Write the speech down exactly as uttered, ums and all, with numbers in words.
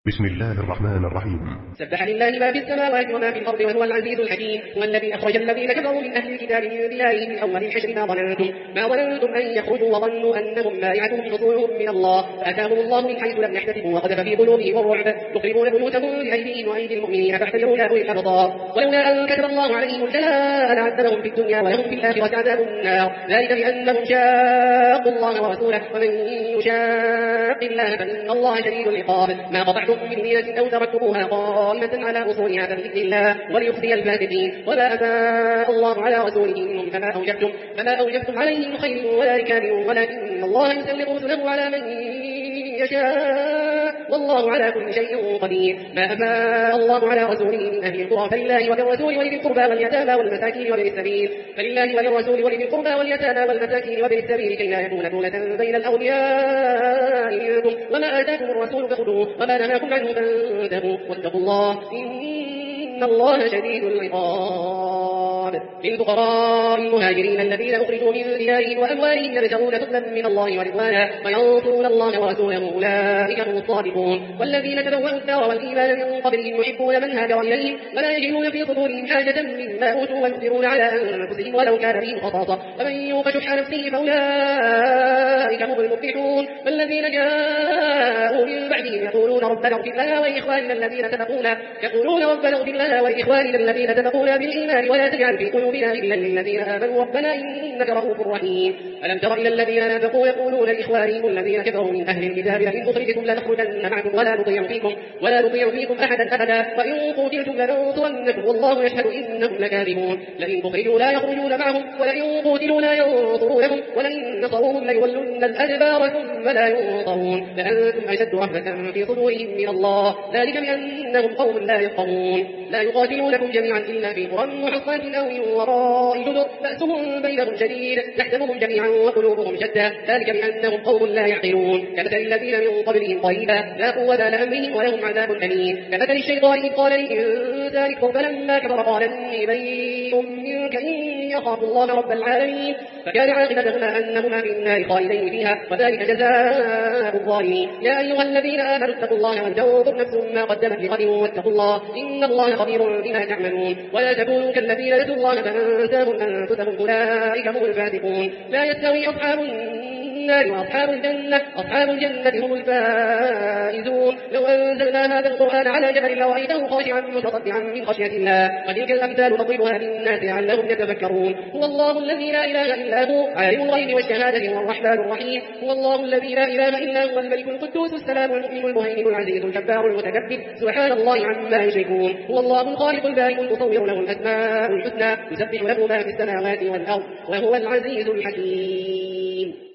بسم الله الرحمن الرحيم. سبح لله ما في السماوات وما في الأرض وهو العزيز الحكيم. والذي أخرج الذين كفروا من أهل الكتاب من ديارهم من أول الحشر ما ظننتم ما ظننتم أن يخرجوا وظنوا أنهم مانعتهم حصولهم من الله فأتاهم الله من حيث لم يحتسبوا وقذف في قلوبهم الرعب يخربون بيوتهم بأيديهم وأيدي المؤمنين فاعتبروا أولي الأبصار ولولا أن كتب الله عليهم الجلاء لعذبهم في الدنيا ولهم في الآخرة عذاب النار ذلك بأنهم شاقوا الله ورسوله ومن يشاق الله فإن الله شديد العقاب ما قطعتم من لينة أو تركتموها قائمة على أصولها فبإذن الله وليخزي الفاسقين وما أفاء الله على رسوله منهم فما أوجبتم فما أوجبتم عليه من خير ولا ركاب ولكن الله يسلط رسله على من يشاء والله على كل شيء قدير ما أفاء الله على رسوله من أهل القرى فلله وللرسول ولذي القربى واليتامى والمساكين وابن السبيل فلله وللرسول ولذي القربى واليتامى والمساكين وابن السبيل كي لا يكون دولة بين الأغنياء منكم وما آتاكم الرسول فخذوه وما نهاكم عنه فانتهوا واتقوا الله إن الله شديد العقاب للفقراء المهاجرين الذين أخرجوا من ديارهم وأموالهم يبتغون فضلا من الله ورضوانا وينصرون الله ورسوله أولئك هم الصادقون والذين تبوأوا الدار والإيمان من قبلهم يحبون من هاجر إليهم ولا يجدون في صدورهم حاجة مما أوتوا ويؤثرون على أنفسهم ولو كان بهم خصاصة ومن يوق شح نفسه فأولئك هم المفلحون والذين جاءوا من بعدهم يقولون ربنا اغفر لنا ولإخواننا الذين سبقونا يقولون ربنا اغفر لنا ولإخواننا الذين سبقونا بالإيمان ولا تجعل في قلوبنا إلا للذين آمنوا ربنا إنك رؤوف رحيم ألم تر إلى الذين نافقوا يقولون لإخوانهم الذين كفروا من أهل الكتاب لئن أخرجتم لنخرجن معكم ولا نطيع فيكم ولا نطيع فيكم أحدا أبدا وإن قتلتم لننصرنكم والله يشهد إنهم لكاذبون لئن أخرجوا لا يخرجون معهم ولئن قتلوا لا ينصرونهم ولئن نصروهم ليولن الأدبار ثم لا ينصرون لأنتم أشد رهبة في صدورهم من الله ذلك بأنهم قوم لا يفقهون لا يقاتلونكم جميعا إلا في قرى محصنة أو من وراء جدر بأسهم بينهم شديد يحسبهم جميعا وقلوبهم شتى ذلك بأنهم قوم لا يعقلون كمثل الذين من قبلهم قريبا لا قوة لأمرهم ولهم عذاب أليم كمثل الشيطان إذ قال للإنسان اكفر فلما كفر قال إني بريء منك إني يخاف الله رب العالمين فكان عاقبتهما أنهما في النار خالدين فيها وذلك جزاء الظالمين يا أيها الذين آمنوا اتقوا الله ولتنظر نفس ما قدمت لغد واتقوا الله إن الله خبير بما تعملون ولا تكونوا كالذين نسوا الله فأنساهم أنفسهم أولئك هم الفاسقون لا يستوي أصحاب النار وأصحاب الجنة أصحاب الجنة هم الفائزون لو أنزلنا هذا القرآن على جبل لرأيته خاشعا متصدعا من خشية الله وتلك الأمثال نضربها للناس لعلهم يتفكرون هو الله الذي لا إله إلا هو عالم الغيب والشهادة هو الرحمن الرحيم هو الله الذي لا إله إلا هو الملك القدوس السلام المؤمن المهيمن العزيز الجبار المتكبر سبحان الله عما يشركون هو الله الخالق البارئ المصور له الأسماء الحسنى يسبح له ما في السماوات والأرض وهو العزيز الحكيم.